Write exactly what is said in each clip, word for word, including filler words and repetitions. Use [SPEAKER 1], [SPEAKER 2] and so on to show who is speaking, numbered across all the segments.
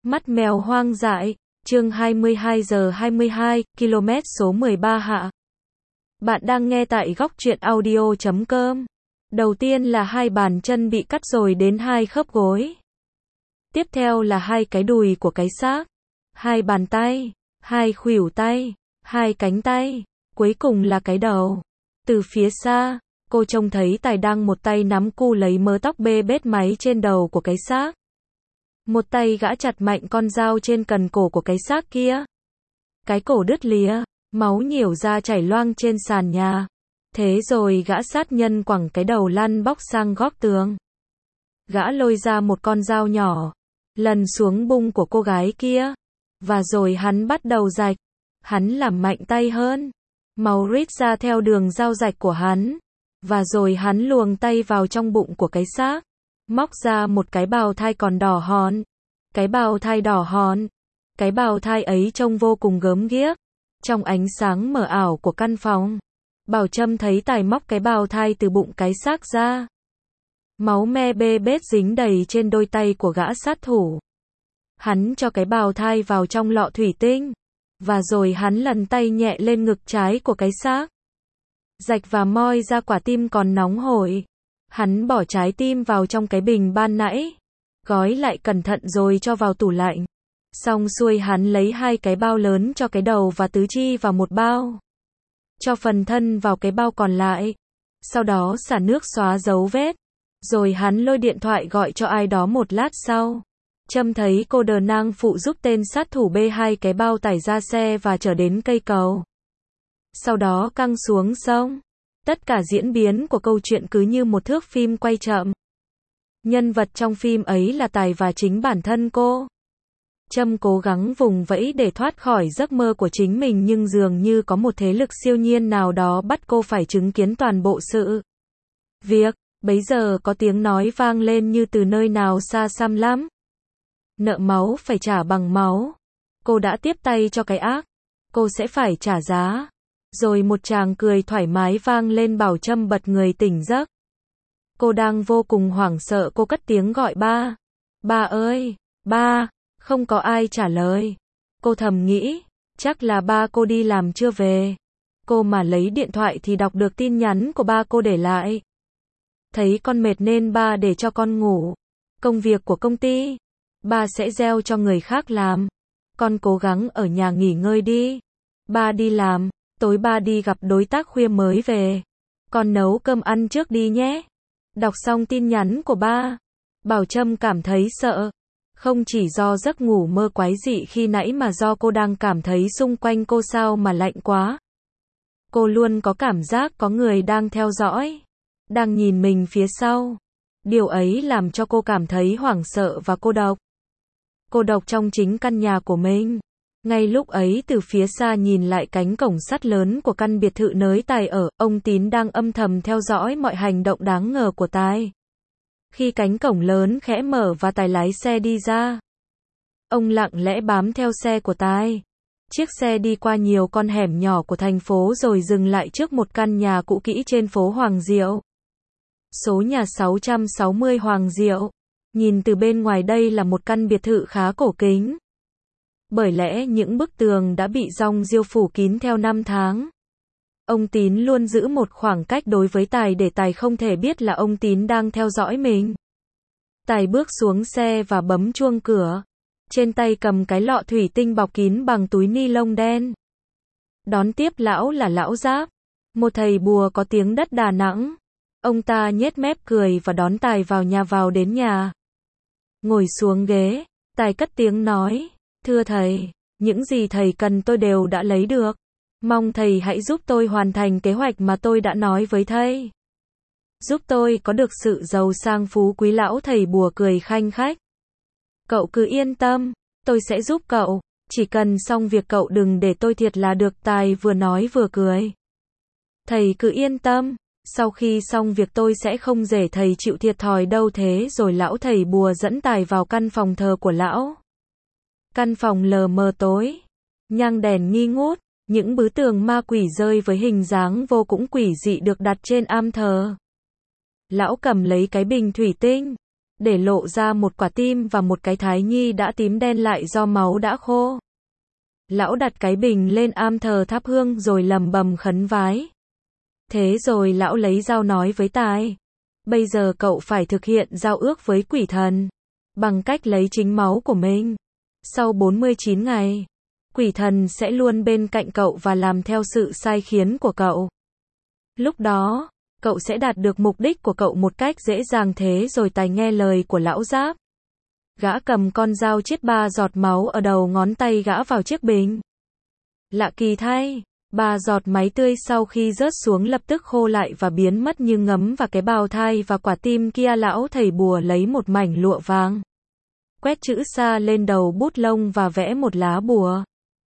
[SPEAKER 1] Mắt mèo hoang dại, chương hai mươi hai giờ hai mươi hai, km số mười ba hạ. Bạn đang nghe tại góc truyện audio chấm com. Đầu tiên là hai bàn chân bị cắt rồi đến hai khớp gối. Tiếp theo là hai cái đùi của cái xác, hai bàn tay, hai khuỷu tay, hai cánh tay, cuối cùng là cái đầu. Từ phía xa, cô trông thấy Tài đang một tay nắm cu lấy mớ tóc bê bết máy trên đầu của cái xác. Một tay gã chặt mạnh con dao trên cần cổ của cái xác kia. Cái cổ đứt lìa, máu nhiểu ra chảy loang trên sàn nhà. Thế rồi gã sát nhân quẳng cái đầu lăn bóc sang góc tường. Gã lôi ra một con dao nhỏ, lần xuống bung của cô gái kia. Và rồi hắn bắt đầu rạch. Hắn làm mạnh tay hơn. Máu rít ra theo đường dao rạch của hắn. Và rồi hắn luồng tay vào trong bụng của cái xác. Móc ra một cái bào thai còn đỏ hòn. Cái bào thai đỏ hòn. Cái bào thai ấy trông vô cùng gớm ghiếc. Trong ánh sáng mờ ảo của căn phòng, Bảo Trâm thấy Tài móc cái bào thai từ bụng cái xác ra. Máu me bê bết dính đầy trên đôi tay của gã sát thủ. Hắn cho cái bào thai vào trong lọ thủy tinh. Và rồi hắn lần tay nhẹ lên ngực trái của cái xác. Rạch và moi ra quả tim còn nóng hổi. Hắn bỏ trái tim vào trong cái bình ban nãy. Gói lại cẩn thận rồi cho vào tủ lạnh. Xong xuôi hắn lấy hai cái bao lớn cho cái đầu và tứ chi vào một bao. Cho phần thân vào cái bao còn lại. Sau đó xả nước xóa dấu vết. Rồi hắn lôi điện thoại gọi cho ai đó một lát sau. Trâm thấy cô đờ nang phụ giúp tên sát thủ bê hai cái bao tải ra xe và chở đến cây cầu. Sau đó căng xuống sông. Tất cả diễn biến của câu chuyện cứ như một thước phim quay chậm. Nhân vật trong phim ấy là Tài và chính bản thân cô. Trâm cố gắng vùng vẫy để thoát khỏi giấc mơ của chính mình, nhưng dường như có một thế lực siêu nhiên nào đó bắt cô phải chứng kiến toàn bộ sự việc. Bấy giờ có tiếng nói vang lên như từ nơi nào xa xăm lắm. Nợ máu phải trả bằng máu. Cô đã tiếp tay cho cái ác. Cô sẽ phải trả giá. Rồi một tràng cười thoải mái vang lên. Bảo Trâm bật người tỉnh giấc. Cô đang vô cùng hoảng sợ, cô cất tiếng gọi ba. Ba ơi, ba. Không có ai trả lời. Cô thầm nghĩ, chắc là ba cô đi làm chưa về. Cô mà lấy điện thoại thì đọc được tin nhắn của ba cô để lại. Thấy con mệt nên ba để cho con ngủ. Công việc của công ty, ba sẽ gieo cho người khác làm. Con cố gắng ở nhà nghỉ ngơi đi. Ba đi làm, tối ba đi gặp đối tác khuya mới về. Con nấu cơm ăn trước đi nhé. Đọc xong tin nhắn của ba, Bảo Trâm cảm thấy sợ. Không chỉ do giấc ngủ mơ quái dị khi nãy mà do cô đang cảm thấy xung quanh cô sao mà lạnh quá. Cô luôn có cảm giác có người đang theo dõi, đang nhìn mình phía sau. Điều ấy làm cho cô cảm thấy hoảng sợ và cô độc. Cô độc trong chính căn nhà của mình. Ngay lúc ấy từ phía xa nhìn lại cánh cổng sắt lớn của căn biệt thự nơi Tài ở, ông Tín đang âm thầm theo dõi mọi hành động đáng ngờ của Tài. Khi cánh cổng lớn khẽ mở và Tài lái xe đi ra, ông lặng lẽ bám theo xe của Tài. Chiếc xe đi qua nhiều con hẻm nhỏ của thành phố rồi dừng lại trước một căn nhà cũ kỹ trên phố Hoàng Diệu. Số nhà sáu trăm sáu mươi Hoàng Diệu. Nhìn từ bên ngoài đây là một căn biệt thự khá cổ kính. Bởi lẽ những bức tường đã bị rong rêu phủ kín theo năm tháng. Ông Tín luôn giữ một khoảng cách đối với Tài để Tài không thể biết là ông Tín đang theo dõi mình. Tài bước xuống xe và bấm chuông cửa. Trên tay cầm cái lọ thủy tinh bọc kín bằng túi ni lông đen. Đón tiếp lão là lão Giáp, một thầy bùa có tiếng đất Đà Nẵng. Ông ta nhếch mép cười và đón Tài vào nhà. Vào đến nhà, ngồi xuống ghế, Tài cất tiếng nói, thưa thầy, những gì thầy cần tôi đều đã lấy được. Mong thầy hãy giúp tôi hoàn thành kế hoạch mà tôi đã nói với thầy. Giúp tôi có được sự giàu sang phú quý. Lão thầy bùa cười khanh khách. Cậu cứ yên tâm, tôi sẽ giúp cậu. Chỉ cần xong việc cậu đừng để tôi thiệt là được. Tài vừa nói vừa cười. Thầy cứ yên tâm, sau khi xong việc tôi sẽ không để thầy chịu thiệt thòi đâu. Thế rồi lão thầy bùa dẫn Tài vào căn phòng thờ của lão. Căn phòng lờ mờ tối, nhang đèn nghi ngút. Những bức tường ma quỷ rơi với hình dáng vô cùng quỷ dị được đặt trên am thờ. Lão cầm lấy cái bình thủy tinh, để lộ ra một quả tim và một cái thái nhi đã tím đen lại do máu đã khô. Lão đặt cái bình lên am thờ thắp hương rồi lầm bầm khấn vái. Thế rồi lão lấy dao nói với Tài. Bây giờ cậu phải thực hiện giao ước với quỷ thần. Bằng cách lấy chính máu của mình. Sau bốn mươi chín ngày, quỷ thần sẽ luôn bên cạnh cậu và làm theo sự sai khiến của cậu. Lúc đó, cậu sẽ đạt được mục đích của cậu một cách dễ dàng. Thế rồi Tài nghe lời của lão giáp. Gã cầm con dao chiết ba giọt máu ở đầu ngón tay gã vào chiếc bình. Lạ kỳ thay, ba giọt máu tươi sau khi rớt xuống lập tức khô lại và biến mất như ngấm vào cái bào thai và quả tim kia. Lão thầy bùa lấy một mảnh lụa vàng, quét chữ sa lên đầu bút lông và vẽ một lá bùa.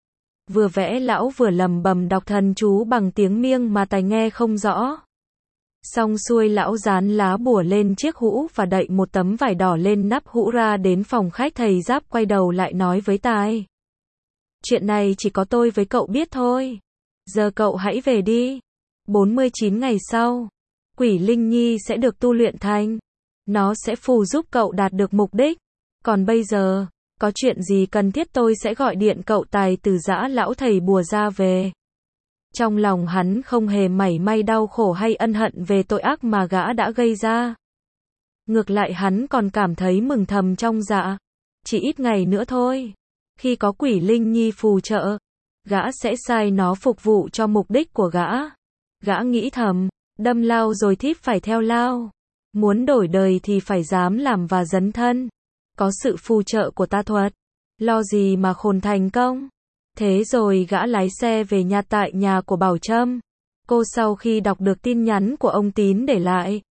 [SPEAKER 1] Vừa vẽ lão vừa lầm bầm đọc thần chú bằng tiếng Miêng mà Tài nghe không rõ. Xong xuôi lão dán lá bùa lên chiếc hũ và đậy một tấm vải đỏ lên nắp hũ. Ra đến phòng khách, thầy giáp quay đầu lại nói với Tài. Chuyện này chỉ có tôi với cậu biết thôi. Giờ cậu hãy về đi. bốn mươi chín ngày sau, quỷ linh nhi sẽ được tu luyện thành. Nó sẽ phù giúp cậu đạt được mục đích. Còn bây giờ, có chuyện gì cần thiết tôi sẽ gọi điện cậu. Tài từ giã lão thầy bùa ra về. Trong lòng hắn không hề mảy may đau khổ hay ân hận về tội ác mà gã đã gây ra. Ngược lại hắn còn cảm thấy mừng thầm trong dạ. Chỉ ít ngày nữa thôi. Khi có quỷ linh nhi phù trợ, gã sẽ sai nó phục vụ cho mục đích của gã. Gã nghĩ thầm, đâm lao rồi thíp phải theo lao. Muốn đổi đời thì phải dám làm và dấn thân. Có sự phù trợ của ta thuật, lo gì mà khôn thành công. Thế rồi gã lái xe về nhà tại nhà của Bảo Trâm. Cô sau khi đọc được tin nhắn của ông Tín để lại,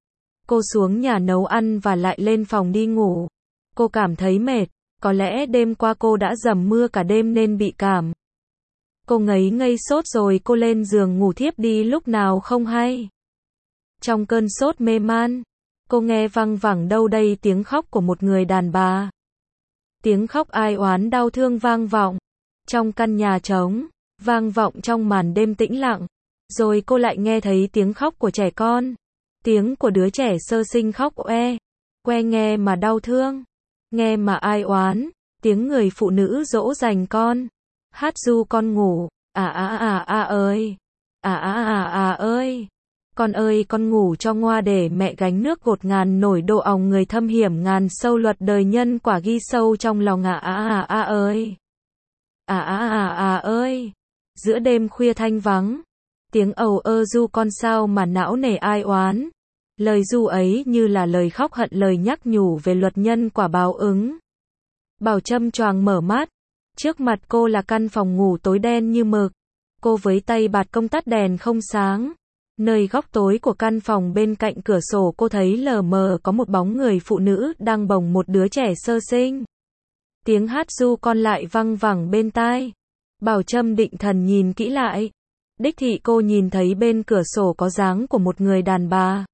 [SPEAKER 1] cô xuống nhà nấu ăn và lại lên phòng đi ngủ. Cô cảm thấy mệt, có lẽ đêm qua cô đã dầm mưa cả đêm nên bị cảm. Cô ngấy ngây sốt rồi cô lên giường ngủ thiếp đi lúc nào không hay. Trong cơn sốt mê man, cô nghe văng vẳng đâu đây tiếng khóc của một người đàn bà. Tiếng khóc ai oán đau thương vang vọng trong căn nhà trống, vang vọng trong màn đêm tĩnh lặng. Rồi cô lại nghe thấy tiếng khóc của trẻ con. Tiếng của đứa trẻ sơ sinh khóc oe, que nghe mà đau thương, nghe mà ai oán. Tiếng người phụ nữ dỗ dành con, hát ru con ngủ, à à à à ơi, à à à à ơi. Con ơi con ngủ cho ngoa để mẹ gánh nước gột ngàn nổi đồ òng người thâm hiểm ngàn sâu luật đời nhân quả ghi sâu trong lòng à à à à ơi. À à à à ơi. Giữa đêm khuya thanh vắng, tiếng ầu ơ ru con sao mà não nề ai oán. Lời ru ấy như là lời khóc hận, lời nhắc nhủ về luật nhân quả báo ứng. Bảo Trâm choàng mở mắt. Trước mặt cô là căn phòng ngủ tối đen như mực. Cô với tay bạt công tắt đèn không sáng. Nơi góc tối của căn phòng bên cạnh cửa sổ cô thấy lờ mờ có một bóng người phụ nữ đang bồng một đứa trẻ sơ sinh. Tiếng hát ru con lại văng vẳng bên tai. Bảo Trâm định thần nhìn kỹ lại. Đích thị cô nhìn thấy bên cửa sổ có dáng của một người đàn bà.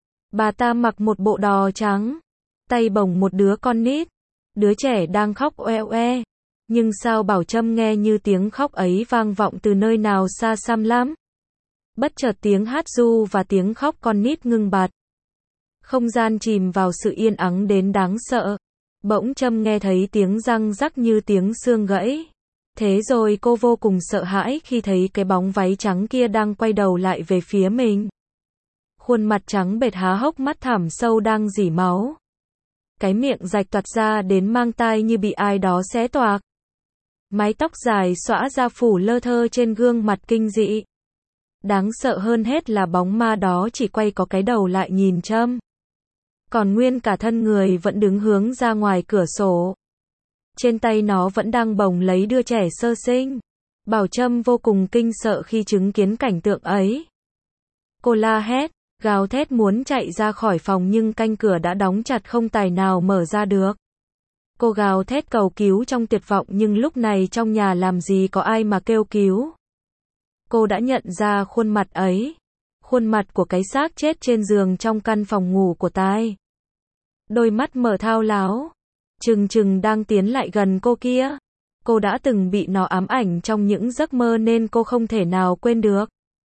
[SPEAKER 1] Bà ta mặc một bộ đò trắng, tay bồng một đứa con nít. Đứa trẻ đang khóc oe oe. Nhưng sao Bảo Trâm nghe như tiếng khóc ấy vang vọng từ nơi nào xa xăm lắm. Bất chợt tiếng hát ru và tiếng khóc con nít ngưng bặt. Không gian chìm vào sự yên ắng đến đáng sợ. Bỗng Trâm nghe thấy tiếng răng rắc như tiếng xương gãy. Thế rồi cô vô cùng sợ hãi khi thấy cái bóng váy trắng kia đang quay đầu lại về phía mình. Khuôn mặt trắng bệch há hốc, mắt thẳm sâu đang rỉ máu. Cái miệng rạch toạc ra đến mang tai như bị ai đó xé toạc. Mái tóc dài xõa ra phủ lơ thơ trên gương mặt kinh dị. Đáng sợ hơn hết là bóng ma đó chỉ quay có cái đầu lại nhìn Trâm. Còn nguyên cả thân người vẫn đứng hướng ra ngoài cửa sổ. Trên tay nó vẫn đang bồng lấy đứa trẻ sơ sinh. Bảo Trâm vô cùng kinh sợ khi chứng kiến cảnh tượng ấy. Cô la hét, gào thét muốn chạy ra khỏi phòng nhưng canh cửa đã đóng chặt không tài nào mở ra được. Cô gào thét cầu cứu trong tuyệt vọng nhưng lúc này trong nhà làm gì có ai mà kêu cứu. Cô đã nhận ra khuôn mặt ấy. Khuôn mặt của cái xác chết trên giường trong căn phòng ngủ của Tài. Đôi mắt mở thao láo, trừng trừng đang tiến lại gần cô kia. Cô đã từng bị nó ám ảnh trong những giấc mơ nên cô không thể nào quên được.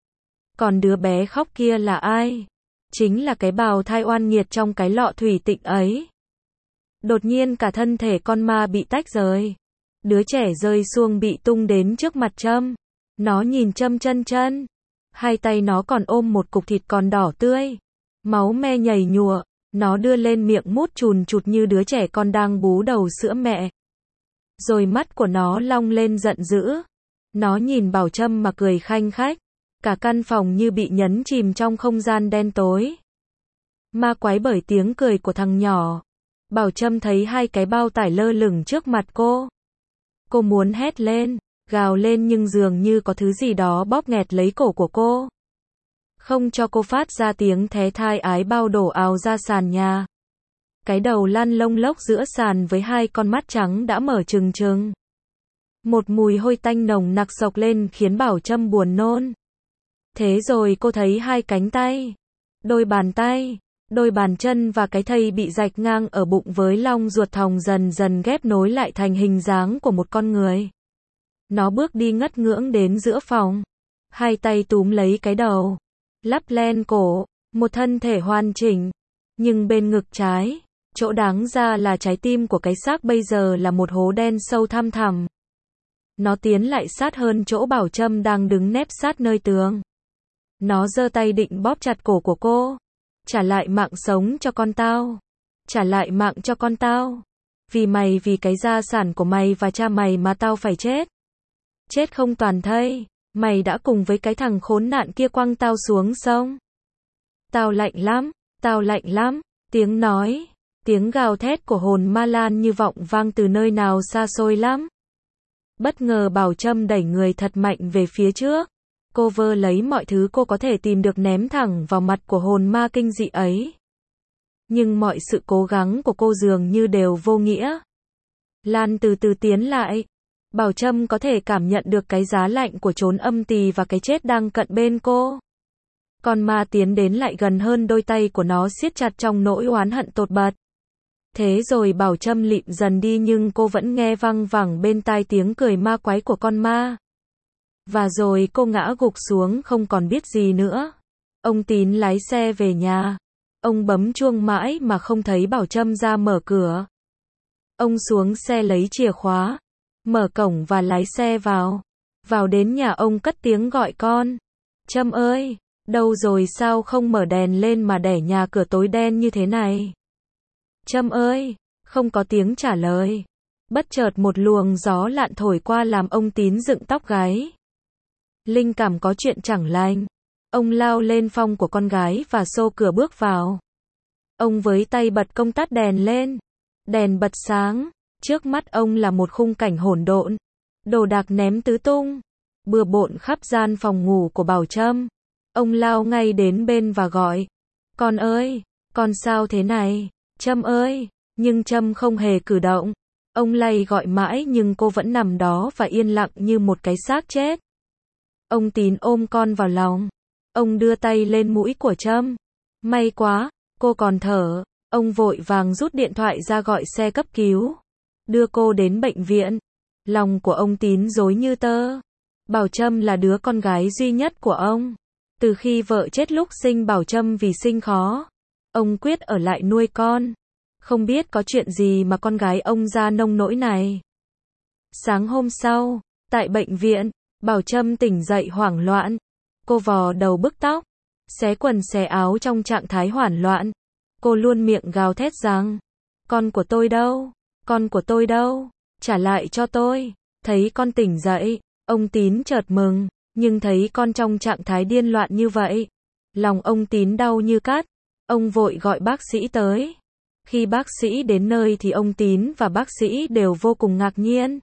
[SPEAKER 1] Còn đứa bé khóc kia là ai? Chính là cái bào thai oan nghiệt trong cái lọ thủy tịnh ấy. Đột nhiên cả thân thể con ma bị tách rời. Đứa trẻ rơi xuống bị tung đến trước mặt Trâm. Nó nhìn Trâm chân chân. Hai tay nó còn ôm một cục thịt còn đỏ tươi. Máu me nhầy nhụa. Nó đưa lên miệng mút chùn chụt như đứa trẻ con đang bú đầu sữa mẹ. Rồi mắt của nó long lên giận dữ. Nó nhìn Bảo Trâm mà cười khanh khách. Cả căn phòng như bị nhấn chìm trong không gian đen tối. Ma quái bởi tiếng cười của thằng nhỏ. Bảo Trâm thấy hai cái bao tải lơ lửng trước mặt cô. Cô muốn hét lên, gào lên nhưng dường như có thứ gì đó bóp nghẹt lấy cổ của cô. Không cho cô phát ra tiếng thé thai ái bao đổ ào ra sàn nhà. Cái đầu lăn lông lốc giữa sàn với hai con mắt trắng đã mở trừng trừng. Một mùi hôi tanh nồng nặc sộc lên khiến Bảo Trâm buồn nôn. Thế rồi cô thấy hai cánh tay, đôi bàn tay, đôi bàn chân và cái thây bị rạch ngang ở bụng với long ruột thòng dần dần ghép nối lại thành hình dáng của một con người. Nó bước đi ngất ngưỡng đến giữa phòng. Hai tay túm lấy cái đầu, lắp len cổ, một thân thể hoàn chỉnh. Nhưng bên ngực trái, chỗ đáng ra là trái tim của cái xác bây giờ là một hố đen sâu thăm thẳm. Nó tiến lại sát hơn chỗ Bảo Trâm đang đứng nép sát nơi tường. Nó giơ tay định bóp chặt cổ của cô. Trả lại mạng sống cho con tao. Trả lại mạng cho con tao. Vì mày, vì cái gia sản của mày và cha mày mà tao phải chết. Chết không toàn thây. Mày đã cùng với cái thằng khốn nạn kia quăng tao xuống sông. Tao lạnh lắm, tao lạnh lắm. Tiếng nói, tiếng gào thét của hồn ma lan như vọng vang từ nơi nào xa xôi lắm. Bất ngờ Bảo Trâm đẩy người thật mạnh về phía trước. Cô vơ lấy mọi thứ cô có thể tìm được ném thẳng vào mặt của hồn ma kinh dị ấy. Nhưng mọi sự cố gắng của cô dường như đều vô nghĩa. Lan từ từ tiến lại. Bảo Trâm có thể cảm nhận được cái giá lạnh của chốn âm tỳ và cái chết đang cận bên cô. Con ma tiến đến lại gần hơn, đôi tay của nó siết chặt trong nỗi oán hận tột bật. Thế rồi Bảo Trâm lịm dần đi nhưng cô vẫn nghe văng vẳng bên tai tiếng cười ma quái của con ma. Và rồi cô ngã gục xuống không còn biết gì nữa. Ông Tín lái xe về nhà. Ông bấm chuông mãi mà không thấy Bảo Trâm ra mở cửa. Ông xuống xe lấy chìa khóa, mở cổng và lái xe vào. Vào đến nhà ông cất tiếng gọi con. Trâm ơi, đâu rồi, sao không mở đèn lên mà để nhà cửa tối đen như thế này? Trâm ơi, không có tiếng trả lời. Bất chợt một luồng gió lạn thổi qua làm ông Tín dựng tóc gáy. Linh cảm có chuyện chẳng lành. Ông lao lên phòng của con gái và xô cửa bước vào. Ông với tay bật công tắc đèn lên. Đèn bật sáng. Trước mắt ông là một khung cảnh hỗn độn. Đồ đạc ném tứ tung. Bừa bộn khắp gian phòng ngủ của Bảo Trâm. Ông lao ngay đến bên và gọi. Con ơi, con sao thế này? Trâm ơi, nhưng Trâm không hề cử động. Ông lay gọi mãi nhưng cô vẫn nằm đó và yên lặng như một cái xác chết. Ông Tín ôm con vào lòng. Ông đưa tay lên mũi của Trâm. May quá, cô còn thở. Ông vội vàng rút điện thoại ra gọi xe cấp cứu. Đưa cô đến bệnh viện. Lòng của ông Tín rối như tơ. Bảo Trâm là đứa con gái duy nhất của ông. Từ khi vợ chết lúc sinh Bảo Trâm vì sinh khó, ông quyết ở lại nuôi con. Không biết có chuyện gì mà con gái ông ra nông nỗi này. Sáng hôm sau, tại bệnh viện, Bảo Trâm tỉnh dậy hoảng loạn. Cô vò đầu bứt tóc, xé quần xé áo trong trạng thái hoảng loạn. Cô luôn miệng gào thét rằng, con của tôi đâu? Con của tôi đâu? Trả lại cho tôi. Thấy con tỉnh dậy, ông Tín chợt mừng, nhưng thấy con trong trạng thái điên loạn như vậy, lòng ông Tín đau như cắt. Ông vội gọi bác sĩ tới. Khi bác sĩ đến nơi thì ông Tín và bác sĩ đều vô cùng ngạc nhiên.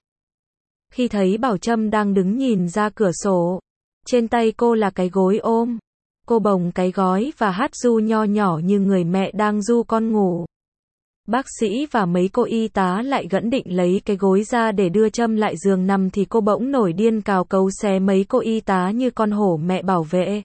[SPEAKER 1] Khi thấy Bảo Trâm đang đứng nhìn ra cửa sổ, trên tay cô là cái gối ôm. Cô bồng cái gói và hát ru nho nhỏ như người mẹ đang ru con ngủ. Bác sĩ và mấy cô y tá lại gẫn định lấy cái gối ra để đưa Trâm lại giường nằm thì cô bỗng nổi điên cào cấu xé mấy cô y tá như con hổ mẹ bảo vệ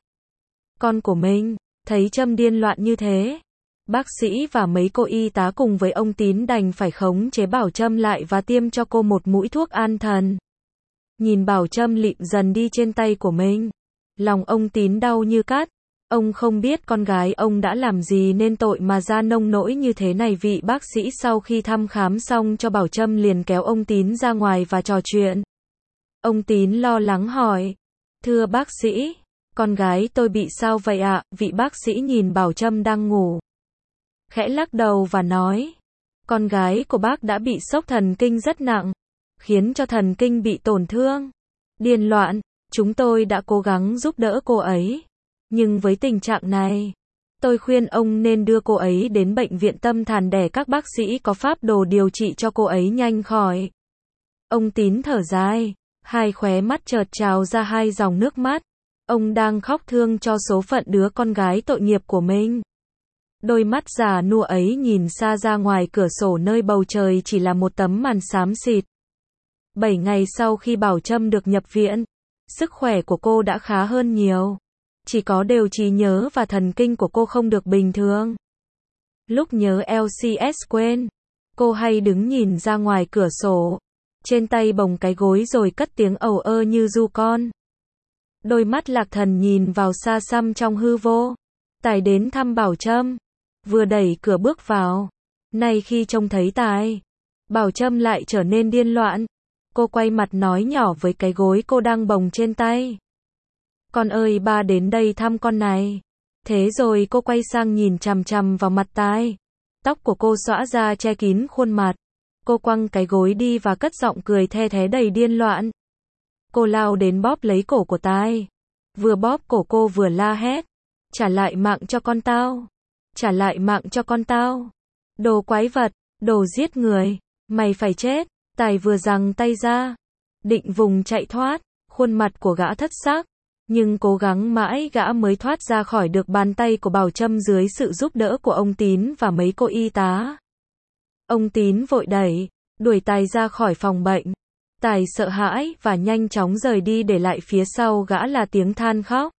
[SPEAKER 1] con của mình. Thấy Trâm điên loạn như thế, bác sĩ và mấy cô y tá cùng với ông Tín đành phải khống chế Bảo Trâm lại và tiêm cho cô một mũi thuốc an thần. Nhìn Bảo Trâm lịm dần đi trên tay của mình, lòng ông Tín đau như cắt. Ông không biết con gái ông đã làm gì nên tội mà ra nông nỗi như thế này. Vị bác sĩ sau khi thăm khám xong cho Bảo Trâm liền kéo ông Tín ra ngoài và trò chuyện. Ông Tín lo lắng hỏi, thưa bác sĩ, con gái tôi bị sao vậy ạ? Vị bác sĩ nhìn Bảo Trâm đang ngủ, khẽ lắc đầu và nói, con gái của bác đã bị sốc thần kinh rất nặng, khiến cho thần kinh bị tổn thương, điên loạn. Chúng tôi đã cố gắng giúp đỡ cô ấy, nhưng với tình trạng này, tôi khuyên ông nên đưa cô ấy đến bệnh viện tâm thần để các bác sĩ có phác đồ điều trị cho cô ấy nhanh khỏi. Ông Tín thở dài, hai khóe mắt chợt trào ra hai dòng nước mắt. Ông đang khóc thương cho số phận đứa con gái tội nghiệp của mình. Đôi mắt già nua ấy nhìn xa ra ngoài cửa sổ nơi bầu trời chỉ là một tấm màn xám xịt. Bảy ngày sau khi Bảo Trâm được nhập viện, sức khỏe của cô đã khá hơn nhiều. Chỉ có điều trí nhớ và thần kinh của cô không được bình thường. Lúc nhớ lờ xê ét quên, cô hay đứng nhìn ra ngoài cửa sổ, trên tay bồng cái gối rồi cất tiếng ầu ơ như ru con. Đôi mắt lạc thần nhìn vào xa xăm trong hư vô. Tài đến thăm Bảo Trâm, vừa đẩy cửa bước vào. Nay khi trông thấy Tài, Bảo Trâm lại trở nên điên loạn. Cô quay mặt nói nhỏ với cái gối cô đang bồng trên tay, con ơi, ba đến đây thăm con này. Thế rồi cô quay sang nhìn chằm chằm vào mặt Tài. Tóc của cô xõa ra che kín khuôn mặt. Cô quăng cái gối đi và cất giọng cười the thé đầy điên loạn. Cô lao đến bóp lấy cổ của Tài. Vừa bóp cổ cô vừa la hét, trả lại mạng cho con tao, trả lại mạng cho con tao, đồ quái vật, đồ giết người, mày phải chết. Tài vừa giằng tay ra, định vùng chạy thoát, khuôn mặt của gã thất sắc, nhưng cố gắng mãi gã mới thoát ra khỏi được bàn tay của Bảo Trâm dưới sự giúp đỡ của ông Tín và mấy cô y tá. Ông Tín vội đẩy, đuổi Tài ra khỏi phòng bệnh. Tài sợ hãi và nhanh chóng rời đi, để lại phía sau gã là tiếng than khóc.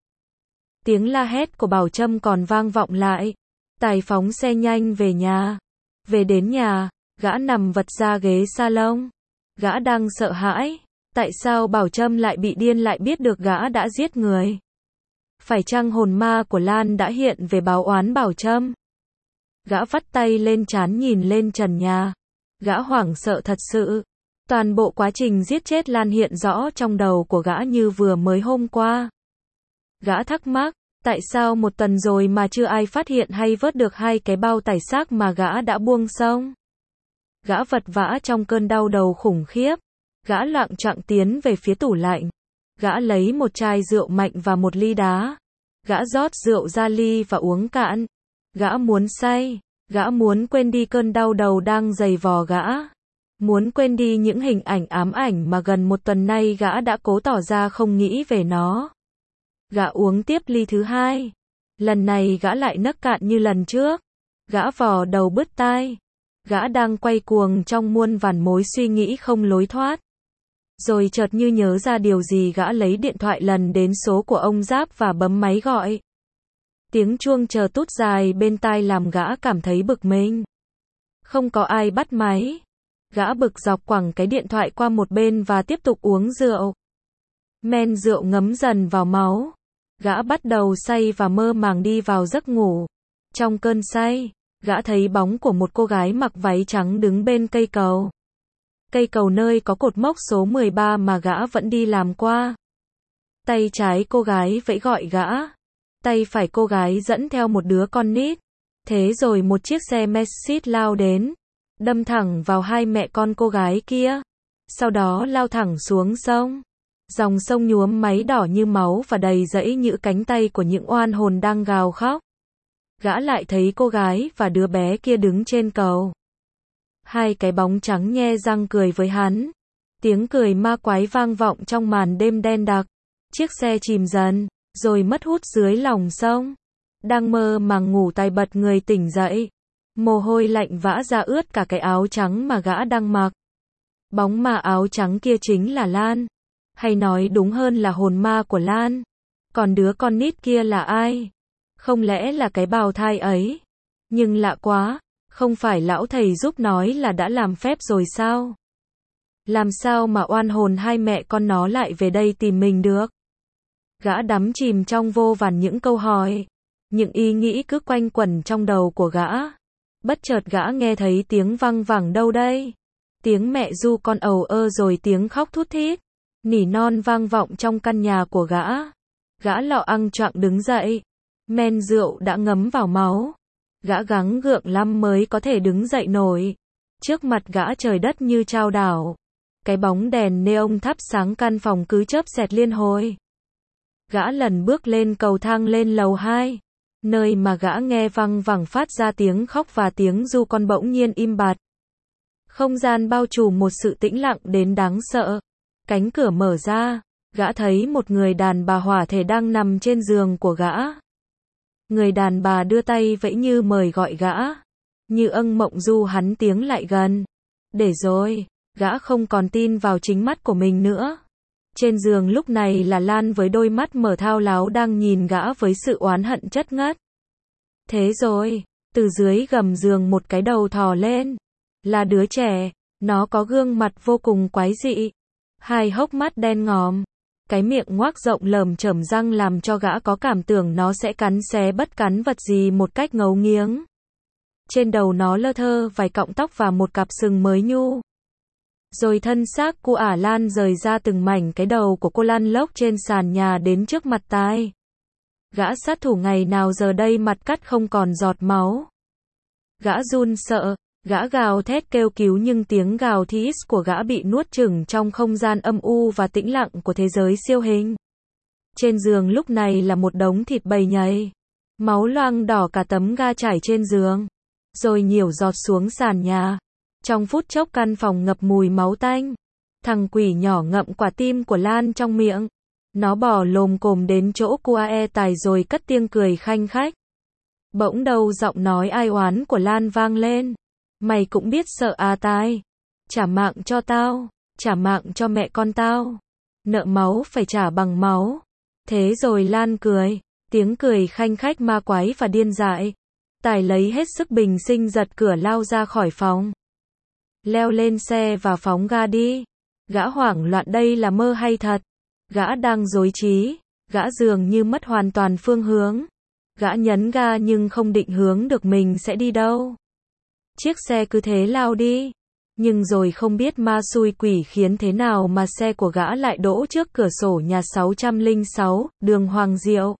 [SPEAKER 1] Tiếng la hét của Bảo Trâm còn vang vọng lại. Tài phóng xe nhanh về nhà. Về đến nhà, gã nằm vật ra ghế salon. Gã đang sợ hãi. Tại sao Bảo Trâm lại bị điên, lại biết được gã đã giết người? Phải chăng hồn ma của Lan đã hiện về báo oán Bảo Trâm? Gã vắt tay lên trán nhìn lên trần nhà. Gã hoảng sợ thật sự. Toàn bộ quá trình giết chết Lan hiện rõ trong đầu của gã như vừa mới hôm qua. Gã thắc mắc, tại sao một tuần rồi mà chưa ai phát hiện hay vớt được hai cái bao tải xác mà gã đã buông sông? Gã vật vã trong cơn đau đầu khủng khiếp. Gã loạng choạng tiến về phía tủ lạnh. Gã lấy một chai rượu mạnh và một ly đá. Gã rót rượu ra ly và uống cạn. Gã muốn say. Gã muốn quên đi cơn đau đầu đang giày vò gã. Muốn quên đi những hình ảnh ám ảnh mà gần một tuần nay gã đã cố tỏ ra không nghĩ về nó. Gã uống tiếp ly thứ hai. Lần này gã lại nấc cạn như lần trước. Gã vò đầu bứt tai. Gã đang quay cuồng trong muôn vàn mối suy nghĩ không lối thoát. Rồi chợt như nhớ ra điều gì, gã lấy điện thoại lần đến số của ông Giáp và bấm máy gọi. Tiếng chuông chờ tút dài bên tai làm gã cảm thấy bực mình. Không có ai bắt máy. Gã bực dọc quẳng cái điện thoại qua một bên và tiếp tục uống rượu. Men rượu ngấm dần vào máu. Gã bắt đầu say và mơ màng đi vào giấc ngủ. Trong cơn say, gã thấy bóng của một cô gái mặc váy trắng đứng bên cây cầu. Cây cầu nơi có cột mốc số mười ba mà gã vẫn đi làm qua. Tay trái cô gái vẫy gọi gã. Tay phải cô gái dẫn theo một đứa con nít. Thế rồi một chiếc xe Mercedes lao đến, đâm thẳng vào hai mẹ con cô gái kia. Sau đó lao thẳng xuống sông. Dòng sông nhuốm máy đỏ như máu và đầy rẫy những cánh tay của những oan hồn đang gào khóc. Gã lại thấy cô gái và đứa bé kia đứng trên cầu. Hai cái bóng trắng nhe răng cười với hắn. Tiếng cười ma quái vang vọng trong màn đêm đen đặc. Chiếc xe chìm dần, rồi mất hút dưới lòng sông. Đang mơ màng ngủ, Tài bật người tỉnh dậy. Mồ hôi lạnh vã ra ướt cả cái áo trắng mà gã đang mặc. Bóng ma áo trắng kia chính là Lan. Hay nói đúng hơn là hồn ma của Lan. Còn đứa con nít kia là ai? Không lẽ là cái bào thai ấy? Nhưng lạ quá, không phải lão thầy giúp nói là đã làm phép rồi sao? Làm sao mà oan hồn hai mẹ con nó lại về đây tìm mình được? Gã đắm chìm trong vô vàn những câu hỏi. Những ý nghĩ cứ quanh quẩn trong đầu của gã. Bất chợt gã nghe thấy tiếng văng vẳng đâu đây. Tiếng mẹ ru con ầu ơ rồi tiếng khóc thút thít. Nỉ non vang vọng trong căn nhà của gã. Gã lọ ăng choạng đứng dậy. Men rượu đã ngấm vào máu. Gã gắng gượng lắm mới có thể đứng dậy nổi. Trước mặt gã trời đất như chao đảo. Cái bóng đèn neon thắp sáng căn phòng cứ chớp xẹt liên hồi. Gã lần bước lên cầu thang lên lầu hai. Nơi mà gã nghe văng vẳng phát ra tiếng khóc và tiếng ru con bỗng nhiên im bặt. Không gian bao trùm một sự tĩnh lặng đến đáng sợ. Cánh cửa mở ra. Gã thấy một người đàn bà hỏa thể đang nằm trên giường của gã. Người đàn bà đưa tay vẫy như mời gọi gã. Như âng mộng du hắn tiếng lại gần. Để rồi, gã không còn tin vào chính mắt của mình nữa. Trên giường lúc này là Lan với đôi mắt mở thao láo đang nhìn gã với sự oán hận chất ngất. Thế rồi, từ dưới gầm giường một cái đầu thò lên. Là đứa trẻ, nó có gương mặt vô cùng quái dị. Hai hốc mắt đen ngòm. Cái miệng ngoác rộng lởm chởm răng làm cho gã có cảm tưởng nó sẽ cắn xé bất cắn vật gì một cách ngấu nghiếng. Trên đầu nó lơ thơ vài cọng tóc và một cặp sừng mới nhu. Rồi thân xác của ả Lan rời ra từng mảnh, cái đầu của cô lăn lóc trên sàn nhà đến trước mặt tai. Gã sát thủ ngày nào giờ đây mặt cắt không còn giọt máu. Gã run sợ, gã gào thét kêu cứu nhưng tiếng gào thít của gã bị nuốt chửng trong không gian âm u và tĩnh lặng của thế giới siêu hình. Trên giường lúc này là một đống thịt bầy nhầy. Máu loang đỏ cả tấm ga trải trên giường. Rồi nhiều giọt xuống sàn nhà. Trong phút chốc căn phòng ngập mùi máu tanh. Thằng quỷ nhỏ ngậm quả tim của Lan trong miệng. Nó bò lồm cồm đến chỗ cô e tài rồi cất tiếng cười khanh khách. Bỗng đầu giọng nói ai oán của Lan vang lên. Mày cũng biết sợ à tai. Trả mạng cho tao. Trả mạng cho mẹ con tao. Nợ máu phải trả bằng máu. Thế rồi Lan cười. Tiếng cười khanh khách ma quái và điên dại. Tài lấy hết sức bình sinh giật cửa lao ra khỏi phòng. Leo lên xe và phóng ga đi. Gã hoảng loạn đây là mơ hay thật. Gã đang rối trí. Gã dường như mất hoàn toàn phương hướng. Gã nhấn ga nhưng không định hướng được mình sẽ đi đâu. Chiếc xe cứ thế lao đi. Nhưng rồi không biết ma xui quỷ khiến thế nào mà xe của gã lại đỗ trước cửa sổ nhà sáu trăm lẻ sáu, đường Hoàng Diệu.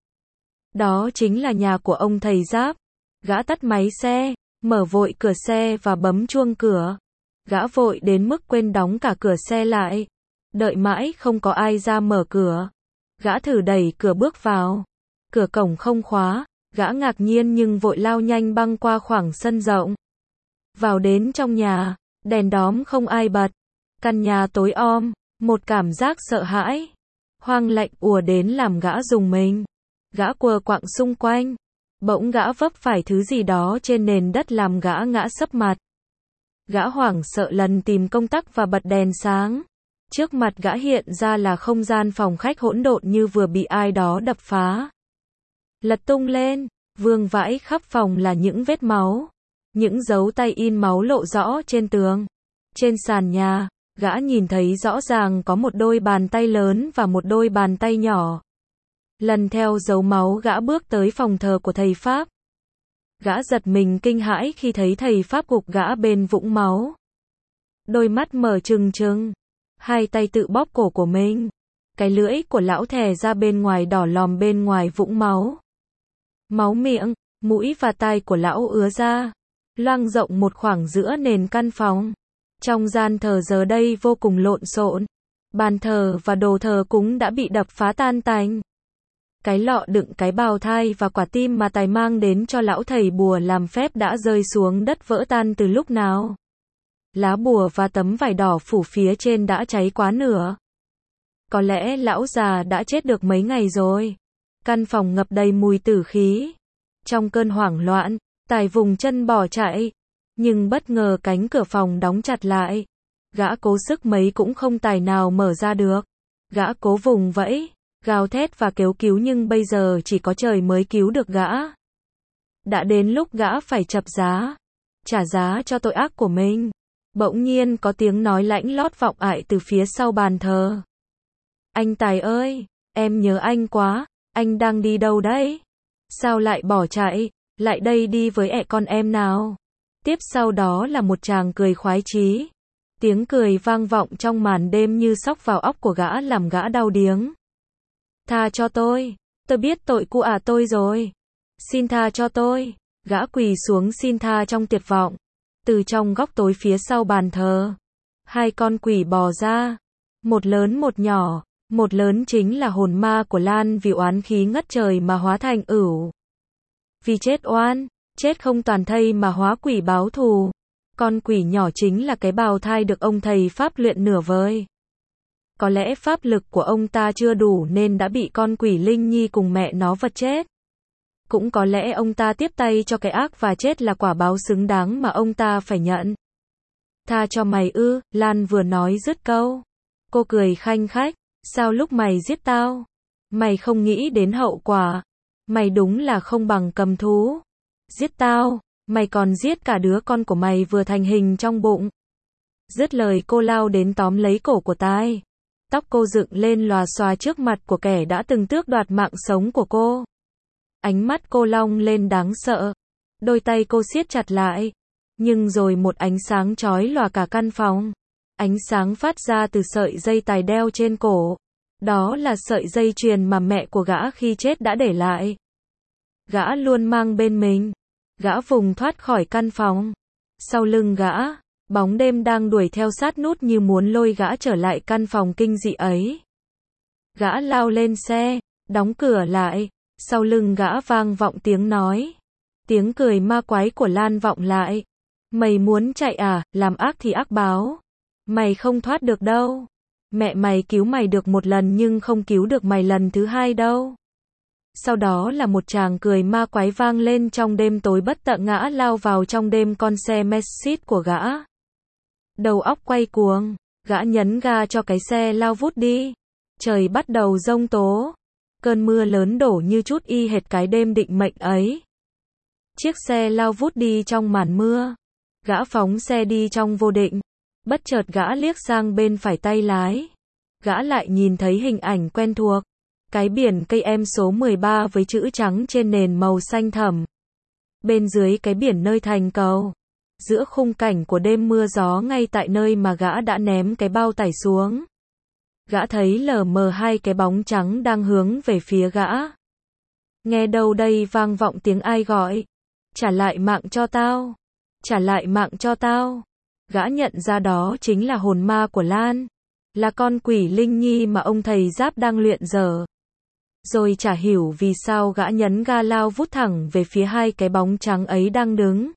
[SPEAKER 1] Đó chính là nhà của ông thầy Giáp. Gã tắt máy xe, mở vội cửa xe và bấm chuông cửa. Gã vội đến mức quên đóng cả cửa xe lại. Đợi mãi không có ai ra mở cửa. Gã thử đẩy cửa bước vào. Cửa cổng không khóa. Gã ngạc nhiên nhưng vội lao nhanh băng qua khoảng sân rộng. Vào đến trong nhà, đèn đóm không ai bật. Căn nhà tối om, một cảm giác sợ hãi, hoang lạnh ùa đến làm gã rùng mình. Gã quờ quạng xung quanh. Bỗng gã vấp phải thứ gì đó trên nền đất làm gã ngã sấp mặt. Gã hoảng sợ lần tìm công tắc và bật đèn sáng. Trước mặt gã hiện ra là không gian phòng khách hỗn độn như vừa bị ai đó đập phá. Lật tung lên, vương vãi khắp phòng là những vết máu. Những dấu tay in máu lộ rõ trên tường. Trên sàn nhà, gã nhìn thấy rõ ràng có một đôi bàn tay lớn và một đôi bàn tay nhỏ. Lần theo dấu máu gã bước tới phòng thờ của thầy Pháp. Gã giật mình kinh hãi khi thấy thầy Pháp gục gã bên vũng máu. Đôi mắt mở trừng trừng. Hai tay tự bóp cổ của mình. Cái lưỡi của lão thè ra bên ngoài đỏ lòm bên ngoài vũng máu. Máu miệng, mũi và tai của lão ứa ra. Loang rộng một khoảng giữa nền căn phòng. Trong gian thờ giờ đây vô cùng lộn xộn. Bàn thờ và đồ thờ cúng đã bị đập phá tan tành. Cái lọ đựng cái bào thai và quả tim mà Tài mang đến cho lão thầy bùa làm phép đã rơi xuống đất vỡ tan từ lúc nào. Lá bùa và tấm vải đỏ phủ phía trên đã cháy quá nửa. Có lẽ lão già đã chết được mấy ngày rồi. Căn phòng ngập đầy mùi tử khí. Trong cơn hoảng loạn, Tài vùng chân bỏ chạy. Nhưng bất ngờ cánh cửa phòng đóng chặt lại. Gã cố sức mấy cũng không tài nào mở ra được. Gã cố vùng vẫy, gào thét và kêu cứu nhưng bây giờ chỉ có trời mới cứu được gã. Đã đến lúc gã phải chập giá. Trả giá cho tội ác của mình. Bỗng nhiên có tiếng nói lãnh lót vọng ại từ phía sau bàn thờ. Anh Tài ơi, em nhớ anh quá, anh đang đi đâu đấy? Sao lại bỏ chạy, lại đây đi với ẹ con em nào. Tiếp sau đó là một tràng cười khoái chí. Tiếng cười vang vọng trong màn đêm như xóc vào óc của gã làm gã đau điếng. Tha cho tôi, tôi biết tội của à tôi rồi. Xin tha cho tôi, gã quỳ xuống xin tha trong tuyệt vọng. Từ trong góc tối phía sau bàn thờ, hai con quỷ bò ra, một lớn một nhỏ, một lớn chính là hồn ma của Lan vì oán khí ngất trời mà hóa thành ửu. Vì chết oan, chết không toàn thây mà hóa quỷ báo thù. Con quỷ nhỏ chính là cái bào thai được ông thầy Pháp luyện nửa vời. Có lẽ pháp lực của ông ta chưa đủ nên đã bị con quỷ Linh Nhi cùng mẹ nó vật chết. Cũng có lẽ ông ta tiếp tay cho cái ác và chết là quả báo xứng đáng mà ông ta phải nhận. Tha cho mày ư, Lan vừa nói dứt câu. Cô cười khanh khách, sao lúc mày giết tao? Mày không nghĩ đến hậu quả. Mày đúng là không bằng cầm thú. Giết tao, mày còn giết cả đứa con của mày vừa thành hình trong bụng. Dứt lời cô lao đến tóm lấy cổ của tai. Tóc cô dựng lên lòa xòa trước mặt của kẻ đã từng tước đoạt mạng sống của cô. Ánh mắt cô long lên đáng sợ. Đôi tay cô siết chặt lại. Nhưng rồi một ánh sáng chói lòa cả căn phòng. Ánh sáng phát ra từ sợi dây tài đeo trên cổ. Đó là sợi dây chuyền mà mẹ của gã khi chết đã để lại. Gã luôn mang bên mình. Gã vùng thoát khỏi căn phòng. Sau lưng gã, bóng đêm đang đuổi theo sát nút như muốn lôi gã trở lại căn phòng kinh dị ấy. Gã lao lên xe, đóng cửa lại. Sau lưng gã vang vọng tiếng nói. Tiếng cười ma quái của Lan vọng lại. Mày muốn chạy à, làm ác thì ác báo. Mày không thoát được đâu. Mẹ mày cứu mày được một lần nhưng không cứu được mày lần thứ hai đâu. Sau đó là một tràng cười ma quái vang lên trong đêm tối bất tận ngã lao vào trong đêm con xe Mercedes của gã. Đầu óc quay cuồng, gã nhấn ga cho cái xe lao vút đi. Trời bắt đầu giông tố. Cơn mưa lớn đổ như chút y hệt cái đêm định mệnh ấy. Chiếc xe lao vút đi trong màn mưa. Gã phóng xe đi trong vô định. Bất chợt gã liếc sang bên phải tay lái. Gã lại nhìn thấy hình ảnh quen thuộc. Cái biển cây em số mười ba với chữ trắng trên nền màu xanh thẳm. Bên dưới cái biển nơi thành cầu. Giữa khung cảnh của đêm mưa gió ngay tại nơi mà gã đã ném cái bao tải xuống. Gã thấy lờ mờ hai cái bóng trắng đang hướng về phía gã. Nghe đâu đây vang vọng tiếng ai gọi. Trả lại mạng cho tao. Trả lại mạng cho tao. Gã nhận ra đó chính là hồn ma của Lan. Là con quỷ Linh Nhi mà ông thầy Giáp đang luyện dở. Rồi chả hiểu vì sao gã nhấn ga lao vút thẳng về phía hai cái bóng trắng ấy đang đứng.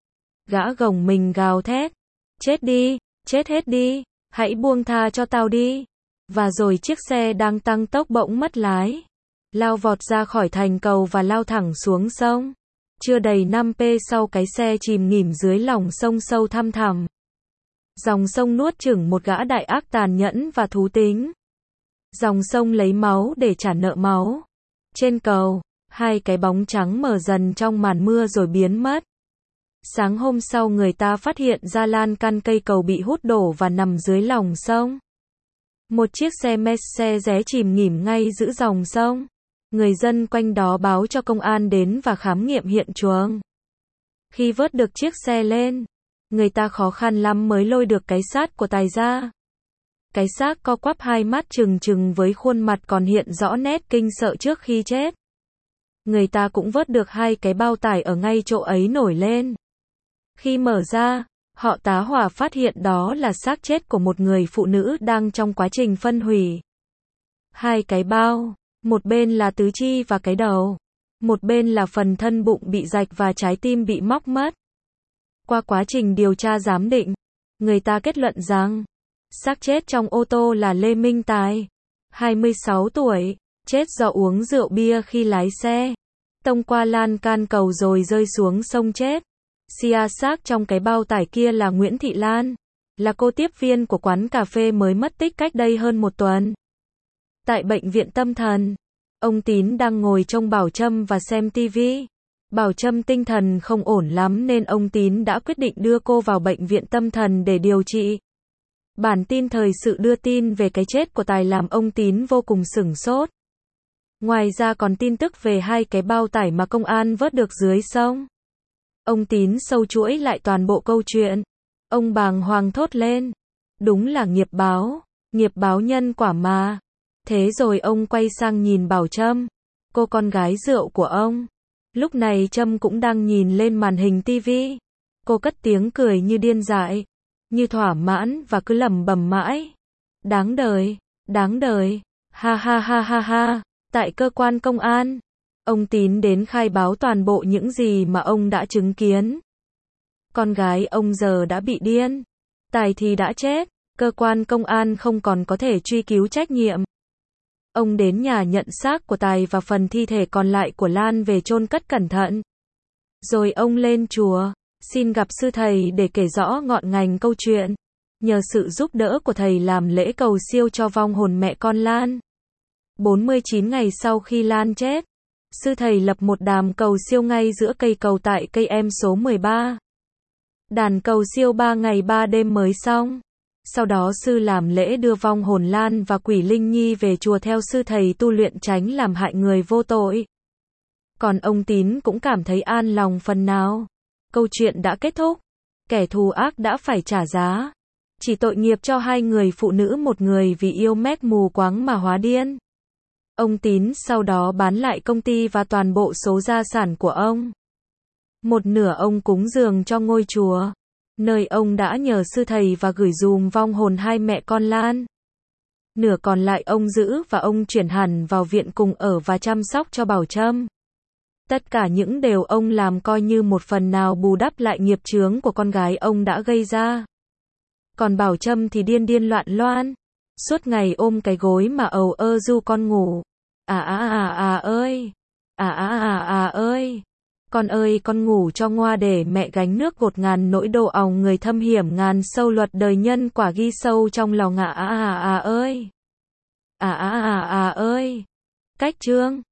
[SPEAKER 1] Gã gồng mình gào thét. Chết đi, chết hết đi, hãy buông tha cho tao đi. Và rồi chiếc xe đang tăng tốc bỗng mất lái. Lao vọt ra khỏi thành cầu và lao thẳng xuống sông. Chưa đầy năm phút sau cái xe chìm nghỉm dưới lòng sông sâu thăm thẳm. Dòng sông nuốt chửng một gã đại ác tàn nhẫn và thú tính. Dòng sông lấy máu để trả nợ máu. Trên cầu, hai cái bóng trắng mờ dần trong màn mưa rồi biến mất. Sáng hôm sau người ta phát hiện ra lan can cây cầu bị hút đổ và nằm dưới lòng sông. Một chiếc xe Mercedes chìm nghỉm ngay giữa dòng sông. Người dân quanh đó báo cho công an đến và khám nghiệm hiện trường. Khi vớt được chiếc xe lên, người ta khó khăn lắm mới lôi được cái xác của Tài ra. Cái xác co quắp hai mắt trừng trừng với khuôn mặt còn hiện rõ nét kinh sợ trước khi chết. Người ta cũng vớt được hai cái bao tải ở ngay chỗ ấy nổi lên. Khi mở ra, họ tá hỏa phát hiện đó là xác chết của một người phụ nữ đang trong quá trình phân hủy. Hai cái bao, một bên là tứ chi và cái đầu, một bên là phần thân bụng bị rạch và trái tim bị móc mất. Qua quá trình điều tra giám định, người ta kết luận rằng, xác chết trong ô tô là Lê Minh Tài, hai mươi sáu tuổi, chết do uống rượu bia khi lái xe, tông qua lan can cầu rồi rơi xuống sông chết. Sia xác trong cái bao tải kia là Nguyễn Thị Lan, là cô tiếp viên của quán cà phê mới mất tích cách đây hơn một tuần. Tại bệnh viện tâm thần, ông Tín đang ngồi trông Bảo Trâm và xem tivi. Bảo Trâm tinh thần không ổn lắm nên ông Tín đã quyết định đưa cô vào bệnh viện tâm thần để điều trị. Bản tin thời sự đưa tin về cái chết của Tài làm ông Tín vô cùng sửng sốt. Ngoài ra còn tin tức về hai cái bao tải mà công an vớt được dưới sông. Ông Tín sâu chuỗi lại toàn bộ câu chuyện. Ông bàng hoàng thốt lên. Đúng là nghiệp báo, nghiệp báo nhân quả mà. Thế rồi ông quay sang nhìn Bảo Trâm, cô con gái rượu của ông. Lúc này Trâm cũng đang nhìn lên màn hình tivi. Cô cất tiếng cười như điên dại, như thỏa mãn và cứ lẩm bẩm mãi. Đáng đời, đáng đời, ha ha ha ha ha. Tại cơ quan công an, ông Tín đến khai báo toàn bộ những gì mà ông đã chứng kiến. Con gái ông giờ đã bị điên, Tài thì đã chết, cơ quan công an không còn có thể truy cứu trách nhiệm. Ông đến nhà nhận xác của Tài và phần thi thể còn lại của Lan về chôn cất cẩn thận. Rồi ông lên chùa, xin gặp sư thầy để kể rõ ngọn ngành câu chuyện. Nhờ sự giúp đỡ của thầy làm lễ cầu siêu cho vong hồn mẹ con Lan. bốn mươi chín ngày sau khi Lan chết, sư thầy lập một đàm cầu siêu ngay giữa cây cầu tại cây em số mười ba. Đàn cầu siêu ba ngày ba đêm mới xong. Sau đó sư làm lễ đưa vong hồn Lan và quỷ Linh Nhi về chùa theo sư thầy tu luyện tránh làm hại người vô tội. Còn ông Tín cũng cảm thấy an lòng phần nào. Câu chuyện đã kết thúc. Kẻ thù ác đã phải trả giá. Chỉ tội nghiệp cho hai người phụ nữ, một người vì yêu mét mù quáng mà hóa điên. Ông Tín sau đó bán lại công ty và toàn bộ số gia sản của ông. Một nửa ông cúng dường cho ngôi chùa, nơi ông đã nhờ sư thầy và gửi dùm vong hồn hai mẹ con Lan. Nửa còn lại ông giữ và ông chuyển hẳn vào viện cùng ở và chăm sóc cho Bảo Trâm. Tất cả những điều ông làm coi như một phần nào bù đắp lại nghiệp chướng của con gái ông đã gây ra. Còn Bảo Trâm thì điên điên loạn loạn, suốt ngày ôm cái gối mà ầu ơ ru con ngủ. À à à à ơi, à à à à ơi, con ơi con ngủ cho ngoa để mẹ gánh nước gột ngàn nỗi đau òng người thâm hiểm ngàn sâu luật đời nhân quả ghi sâu trong lòng. À à à à ơi, à à à à ơi. Cách chương